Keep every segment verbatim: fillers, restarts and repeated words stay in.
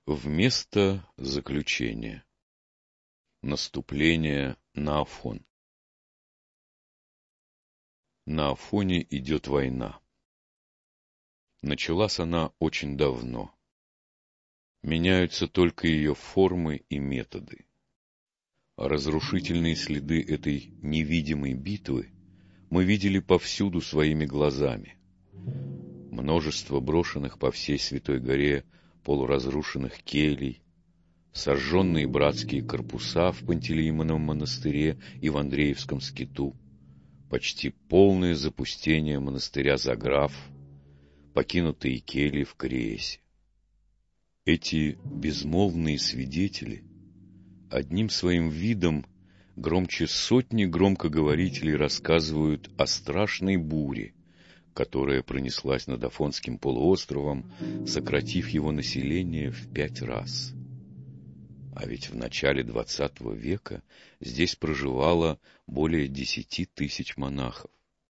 Вместо заключения. Наступление на Афон. На Афоне идет война. Началась она очень давно. Меняются только ее формы и методы. Разрушительные следы этой невидимой битвы мы видели повсюду своими глазами. Множество брошенных по всей Святой горе полуразрушенных келий, сожженные братские корпуса в Пантелеимоновом монастыре и в Андреевском скиту, почти полное запустение монастыря Заграф, покинутые кельи в Креесе. Эти безмолвные свидетели одним своим видом громче сотни громкоговорителей рассказывают о страшной буре, которая пронеслась над Афонским полуостровом, сократив его население в пять раз. А ведь в начале двадцатого века здесь проживало более десяти тысяч монахов.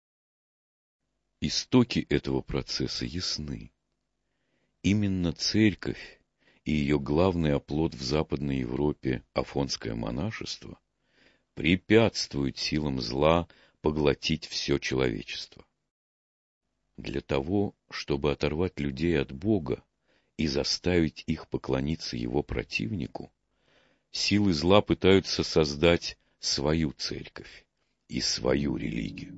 Истоки этого процесса ясны. Именно церковь и ее главный оплот в Западной Европе, афонское монашество, препятствуют силам зла поглотить все человечество. Для того, чтобы оторвать людей от Бога и заставить их поклониться его противнику, силы зла пытаются создать свою церковь и свою религию.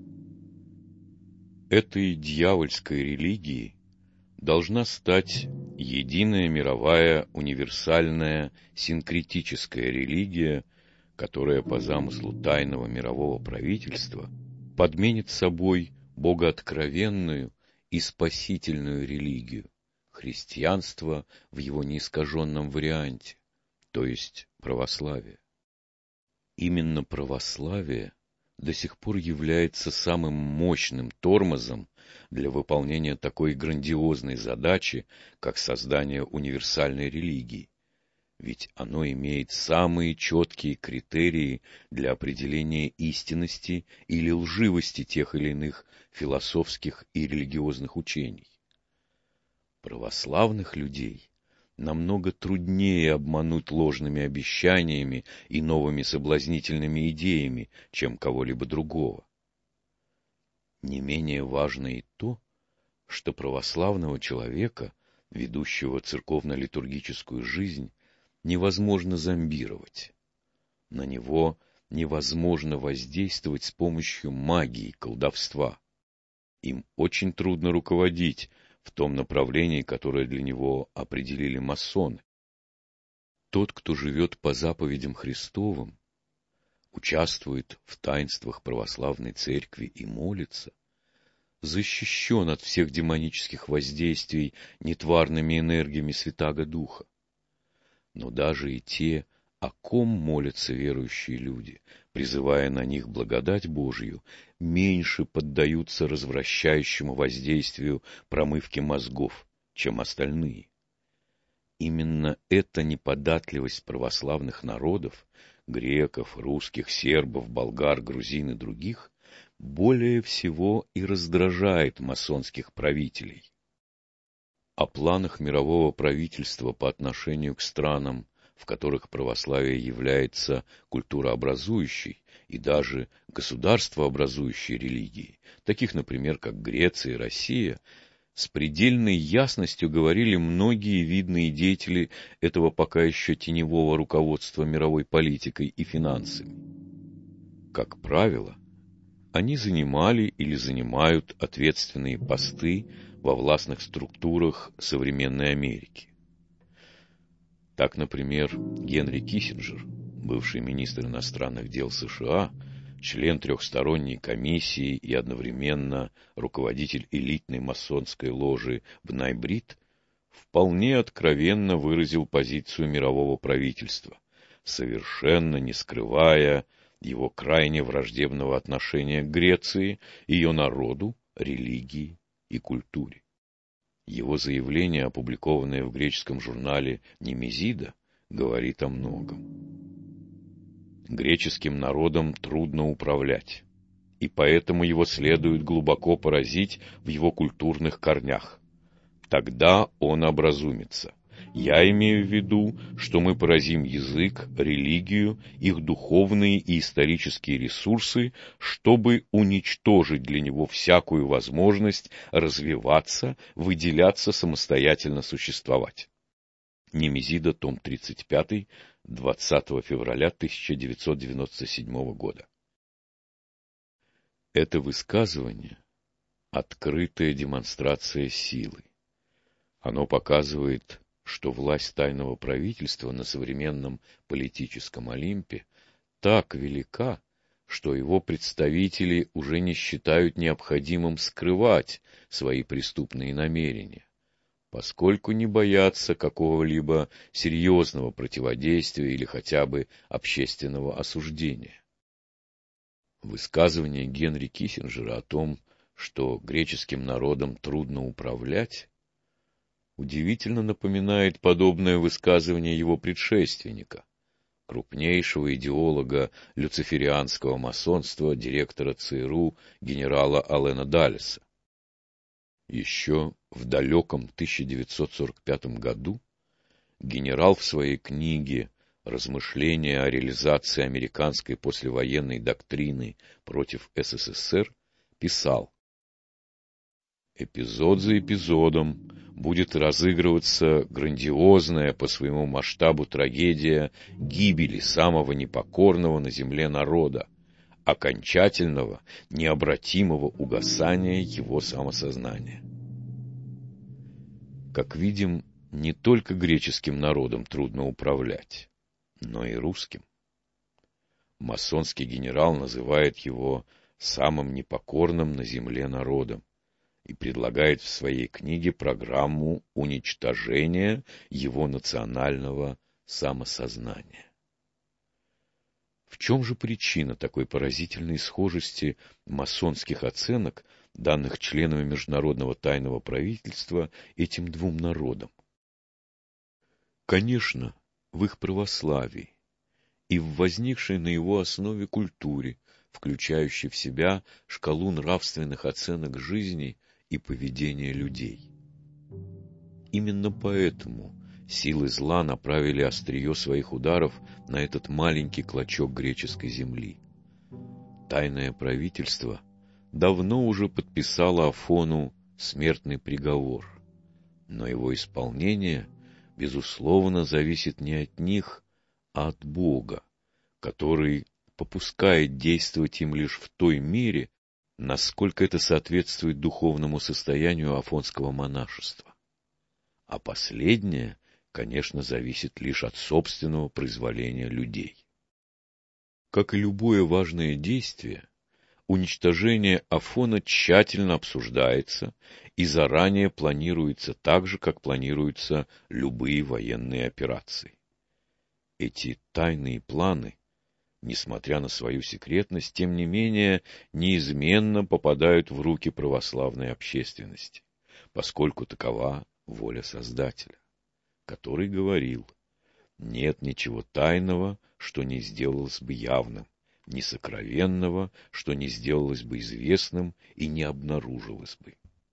Этой дьявольской религией должна стать единая мировая универсальная синкретическая религия, которая по замыслу тайного мирового правительства подменит собой богооткровенную и спасительную религию, христианство в его неискаженном варианте, то есть православие. Именно православие до сих пор является самым мощным тормозом для выполнения такой грандиозной задачи, как создание универсальной религии, ведь оно имеет самые четкие критерии для определения истинности или лживости тех или иных философских и религиозных учений. Православных людей намного труднее обмануть ложными обещаниями и новыми соблазнительными идеями, чем кого-либо другого. Не менее важно и то, что православного человека, ведущего церковно-литургическую жизнь, невозможно зомбировать. На него невозможно воздействовать с помощью магии, колдовства. Им очень трудно руководить в том направлении, которое для него определили масоны. Тот, кто живет по заповедям Христовым, участвует в таинствах православной церкви и молится, защищен от всех демонических воздействий нетварными энергиями Святаго Духа. Но даже и те, о ком молятся верующие люди, призывая на них благодать Божию, меньше поддаются развращающему воздействию промывки мозгов, чем остальные. Именно эта неподатливость православных народов, греков, русских, сербов, болгар, грузин и других, более всего и раздражает масонских правителей. О планах мирового правительства по отношению к странам, в которых православие является культурообразующей и даже государствообразующей религией, таких, например, как Греция и Россия, с предельной ясностью говорили многие видные деятели этого пока еще теневого руководства мировой политикой и финансами. Как правило, они занимали или занимают ответственные посты во властных структурах современной Америки. Так, например, Генри Киссинджер, бывший министр иностранных дел США, член трехсторонней комиссии и одновременно руководитель элитной масонской ложи Бнай-Брит, вполне откровенно выразил позицию мирового правительства, совершенно не скрывая его крайне враждебного отношения к Греции, ее народу, религии и культуре. Его заявление, опубликованное в греческом журнале «Немезида», говорит о многом. Греческим народом трудно управлять, и поэтому его следует глубоко поразить в его культурных корнях. Тогда он образумится, Я имею в виду, что мы поразим язык, религию, их духовные и исторические ресурсы, чтобы уничтожить для него всякую возможность развиваться, выделяться, самостоятельно существовать. Немезида, том тридцать пять, двадцатого февраля тысяча девятьсот девяносто седьмого года. Это высказывание — открытая демонстрация силы. Оно показывает, что власть тайного правительства на современном политическом Олимпе так велика, что его представители уже не считают необходимым скрывать свои преступные намерения, поскольку не боятся какого-либо серьезного противодействия или хотя бы общественного осуждения. Высказывание Генри Киссинджера о том, что греческим народом трудно управлять, удивительно напоминает подобное высказывание его предшественника, крупнейшего идеолога люциферианского масонства, директора ЦРУ генерала Аллена Даллеса. Еще в далеком тысяча девятьсот сорок пятом году генерал в своей книге «Размышления о реализации американской послевоенной доктрины против СССР» писал: «Эпизод за эпизодом будет разыгрываться грандиозная по своему масштабу трагедия гибели самого непокорного на земле народа, окончательного, необратимого угасания его самосознания». Как видим, не только греческим народом трудно управлять, но и русским. Масонский генерал называет его самым непокорным на земле народом и предлагает в своей книге программу уничтожения его национального самосознания. В чем же причина такой поразительной схожести масонских оценок, данных членами Международного тайного правительства этим двум народам? Конечно, в их православии и в возникшей на его основе культуре, включающей в себя шкалу нравственных оценок жизни и поведения людей. Именно поэтому силы зла направили острие своих ударов на этот маленький клочок греческой земли. Тайное правительство давно уже подписало Афону смертный приговор, но его исполнение, безусловно, зависит не от них, а от Бога, который попускает действовать им лишь в той мере, насколько это соответствует духовному состоянию афонского монашества. А последнее, конечно, зависит лишь от собственного произволения людей. Как и любое важное действие, уничтожение Афона тщательно обсуждается и заранее планируется так же, как планируются любые военные операции. Эти тайные планы, несмотря на свою секретность, тем не менее, неизменно попадают в руки православной общественности, поскольку такова воля Создателя, который говорил: «Нет ничего тайного, что не сделалось бы явным, ни сокровенного, что не сделалось бы известным и не обнаружилось бы».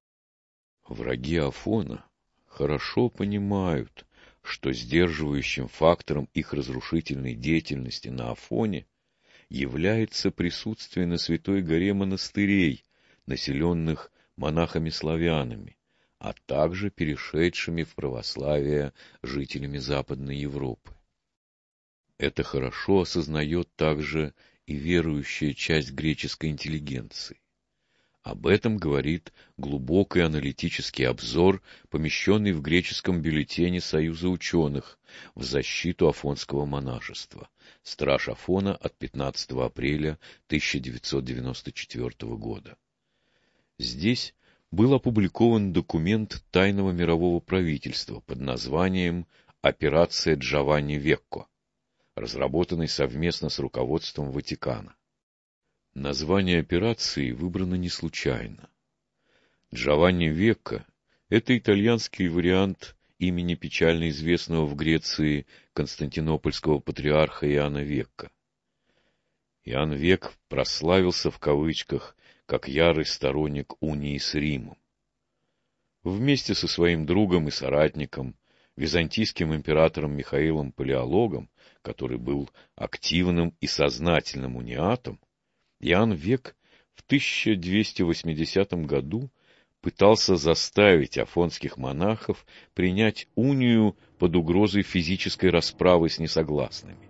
Враги Афона хорошо понимают, что сдерживающим фактором их разрушительной деятельности на Афоне является присутствие на Святой горе монастырей, населенных монахами-славянами, а также перешедшими в православие жителями Западной Европы. Это хорошо осознает также и верующая часть греческой интеллигенции. Об этом говорит глубокий аналитический обзор, помещенный в греческом бюллетене Союза ученых в защиту афонского монашества «Страж Афона» от пятнадцатого апреля тысяча девятьсот девяносто четвёртого года. Здесь был опубликован документ тайного мирового правительства под названием «Операция Джованни Векко», разработанный совместно с руководством Ватикана. Название операции выбрано не случайно. Джованни Векко — это итальянский вариант имени печально известного в Греции константинопольского патриарха Иоанна Векко. Иоанн Век прославился в кавычках как ярый сторонник унии с Римом. Вместе со своим другом и соратником, византийским императором Михаилом Палеологом, который был активным и сознательным униатом, Иоанн Век в тысяча двести восьмидесятом году пытался заставить афонских монахов принять унию под угрозой физической расправы с несогласными.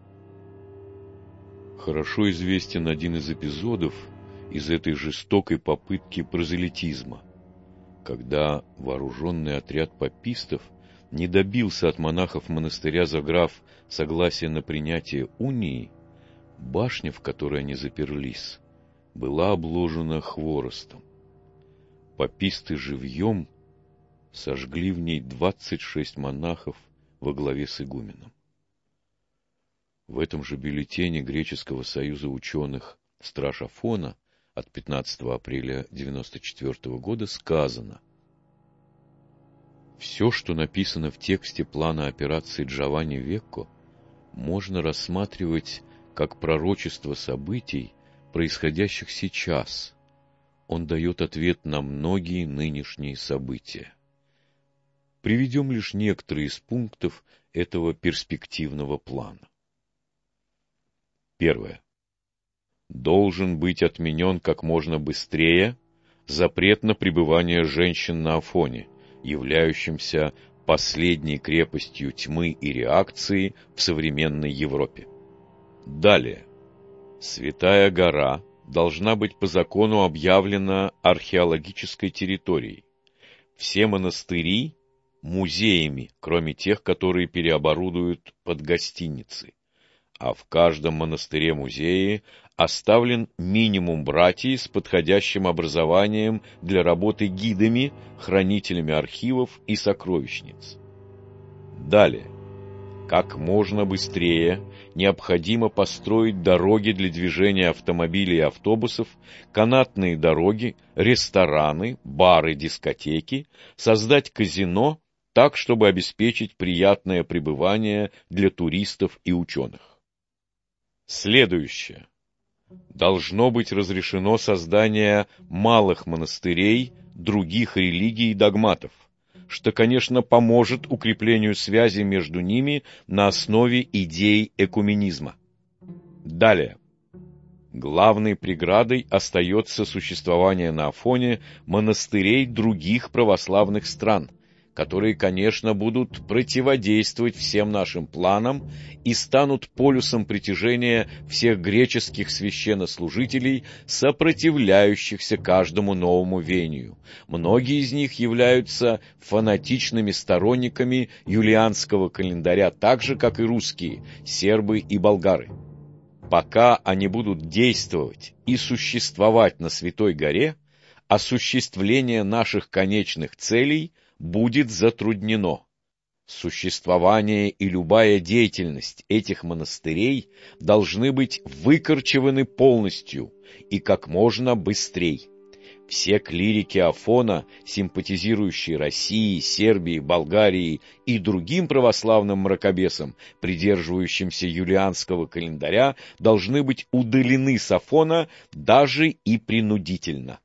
Хорошо известен один из эпизодов из этой жестокой попытки прозелитизма, когда вооруженный отряд папистов не добился от монахов монастыря Заграф согласия на принятие унии, башня, в которой они заперлись, была обложена хворостом. Паписты живьем сожгли в ней двадцать шесть монахов во главе с игуменом. В этом же бюллетене Греческого союза ученых «Страж Афона» от пятнадцатого апреля девяносто четвёртого года сказано: «Все, что написано в тексте плана операции Джованни Векко, можно рассматривать как пророчество событий, происходящих сейчас. Он дает ответ на многие нынешние события. Приведем лишь некоторые из пунктов этого перспективного плана. Первое. Должен быть отменен как можно быстрее запрет на пребывание женщин на Афоне, являющимся последней крепостью тьмы и реакции в современной Европе. Далее. Святая гора должна быть по закону объявлена археологической территорией. Все монастыри – музеями, кроме тех, которые переоборудуют под гостиницы. А в каждом монастыре-музее оставлен минимум братьев с подходящим образованием для работы гидами, хранителями архивов и сокровищниц. Далее. Как можно быстрее необходимо построить дороги для движения автомобилей и автобусов, канатные дороги, рестораны, бары, дискотеки, создать казино так, чтобы обеспечить приятное пребывание для туристов и ученых. Следующее. Должно быть разрешено создание малых монастырей, других религий и догматов, что, конечно, поможет укреплению связи между ними на основе идей экуменизма. Далее. Главной преградой остается существование на Афоне монастырей других православных стран, которые, конечно, будут противодействовать всем нашим планам и станут полюсом притяжения всех греческих священнослужителей, сопротивляющихся каждому новому веянию. Многие из них являются фанатичными сторонниками юлианского календаря, так же, как и русские, сербы и болгары. Пока они будут действовать и существовать на Святой горе, осуществление наших конечных целей будет затруднено. Существование и любая деятельность этих монастырей должны быть выкорчеваны полностью и как можно быстрее. Все клирики Афона, симпатизирующие России, Сербии, Болгарии и другим православным мракобесам, придерживающимся юлианского календаря, должны быть удалены с Афона даже и принудительно.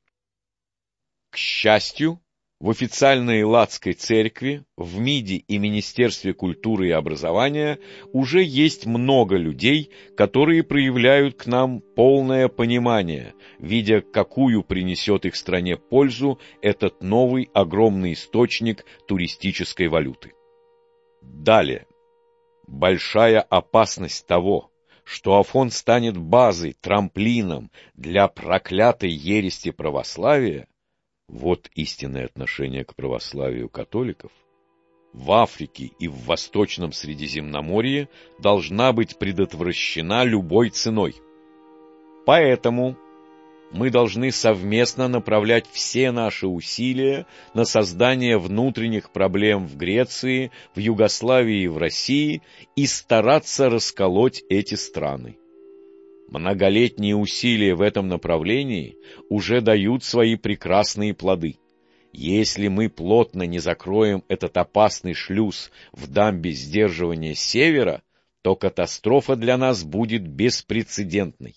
К счастью, в официальной Элладской церкви, в МИДе и Министерстве культуры и образования уже есть много людей, которые проявляют к нам полное понимание, видя, какую принесет их стране пользу этот новый огромный источник туристической валюты. Далее. Большая опасность того, что Афон станет базой, трамплином для проклятой ереси православия, вот истинное отношение к православию католиков, в Африке и в Восточном Средиземноморье должна быть предотвращена любой ценой. Поэтому мы должны совместно направлять все наши усилия на создание внутренних проблем в Греции, в Югославии и в России и стараться расколоть эти страны. Многолетние усилия в этом направлении уже дают свои прекрасные плоды. Если мы плотно не закроем этот опасный шлюз в дамбе сдерживания севера, то катастрофа для нас будет беспрецедентной.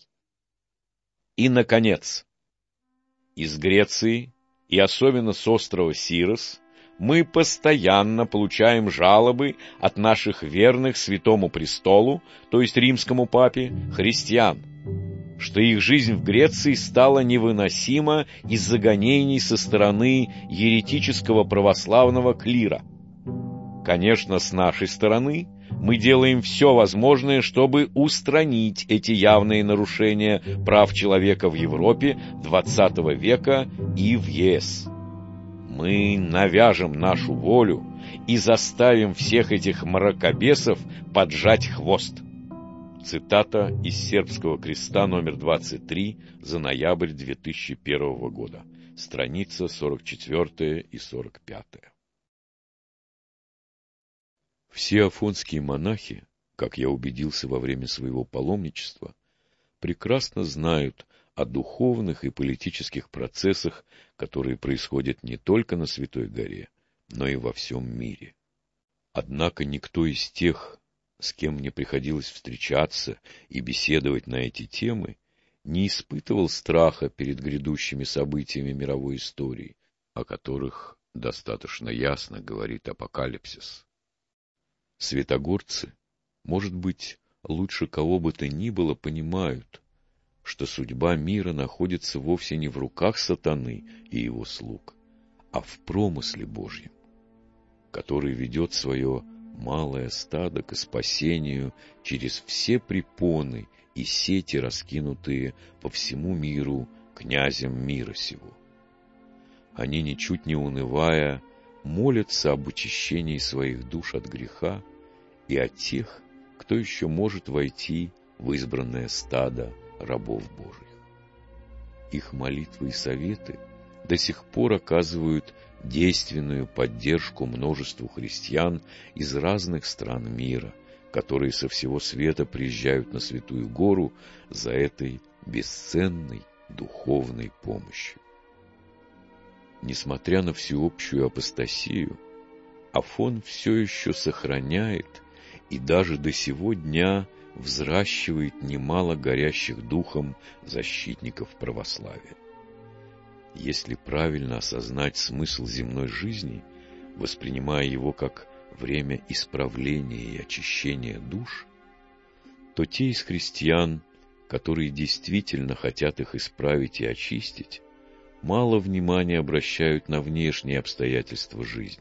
И, наконец, из Греции, и особенно с острова Сирос, мы постоянно получаем жалобы от наших верных Святому Престолу, то есть Римскому Папе, христиан, что их жизнь в Греции стала невыносима из-за гонений со стороны еретического православного клира. Конечно, с нашей стороны мы делаем все возможное, чтобы устранить эти явные нарушения прав человека в Европе двадцатого века и в ЕС. Мы навяжем нашу волю и заставим всех этих мракобесов поджать хвост. Цитата из Сербского креста номер двадцать три за ноябрь две тысячи первого года. Страница сорок четвёртая и сорок пятая. Все афонские монахи, как я убедился во время своего паломничества, прекрасно знают о духовных и политических процессах, которые происходят не только на Святой горе, но и во всем мире. Однако никто из тех, с кем мне приходилось встречаться и беседовать на эти темы, не испытывал страха перед грядущими событиями мировой истории, о которых достаточно ясно говорит Апокалипсис. Святогорцы, может быть, лучше кого бы то ни было понимают, что судьба мира находится вовсе не в руках сатаны и его слуг, а в промысле Божьем, который ведет свое малое стадо к спасению через все препоны и сети, раскинутые по всему миру князем мира сего. Они, ничуть не унывая, молятся об очищении своих душ от греха и о тех, кто еще может войти в избранное стадо рабов Божьих. Их молитвы и советы до сих пор оказывают действенную поддержку множеству христиан из разных стран мира, которые со всего света приезжают на Святую Гору за этой бесценной духовной помощью. Несмотря на всеобщую апостасию, Афон все еще сохраняет и даже до сего дня взращивает немало горящих духом защитников православия. Если правильно осознать смысл земной жизни, воспринимая его как время исправления и очищения душ, то те из христиан, которые действительно хотят их исправить и очистить, мало внимания обращают на внешние обстоятельства жизни.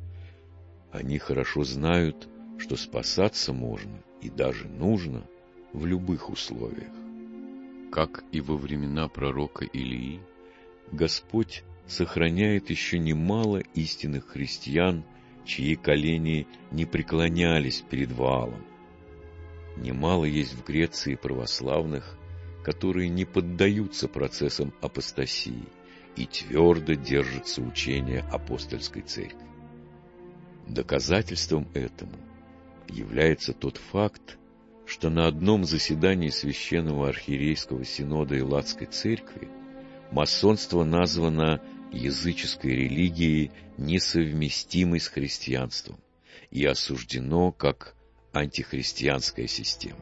Они хорошо знают, что спасаться можно и даже нужно в любых условиях. Как и во времена пророка Илии, Господь сохраняет еще немало истинных христиан, чьи колени не преклонялись перед Ваалом. Немало есть в Греции православных, которые не поддаются процессам апостасии и твердо держатся учения апостольской церкви. Доказательством этому является тот факт, что на одном заседании Священного Архиерейского Синода Элладской Церкви масонство названо языческой религией, несовместимой с христианством, и осуждено как антихристианская система.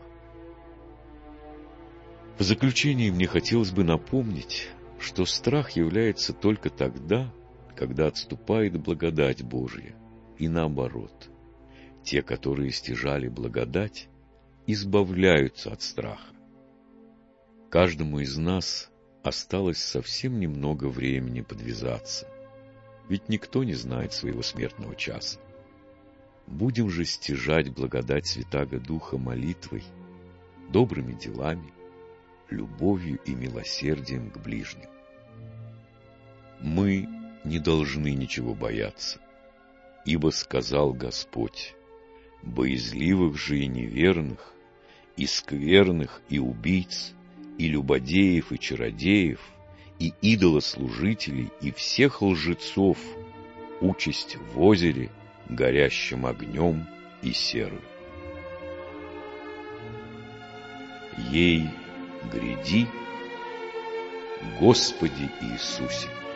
В заключение мне хотелось бы напомнить, что страх является только тогда, когда отступает благодать Божья, и наоборот. Те, которые стяжали благодать, избавляются от страха. Каждому из нас осталось совсем немного времени подвязаться, ведь никто не знает своего смертного часа. Будем же стяжать благодать Святаго Духа молитвой, добрыми делами, любовью и милосердием к ближним. Мы не должны ничего бояться, ибо сказал Господь: боязливых же и неверных, и скверных, и убийц, и любодеев, и чародеев, и идолослужителей, и всех лжецов участь в озере, горящим огнем и серою. Ей гряди, Господи Иисусе!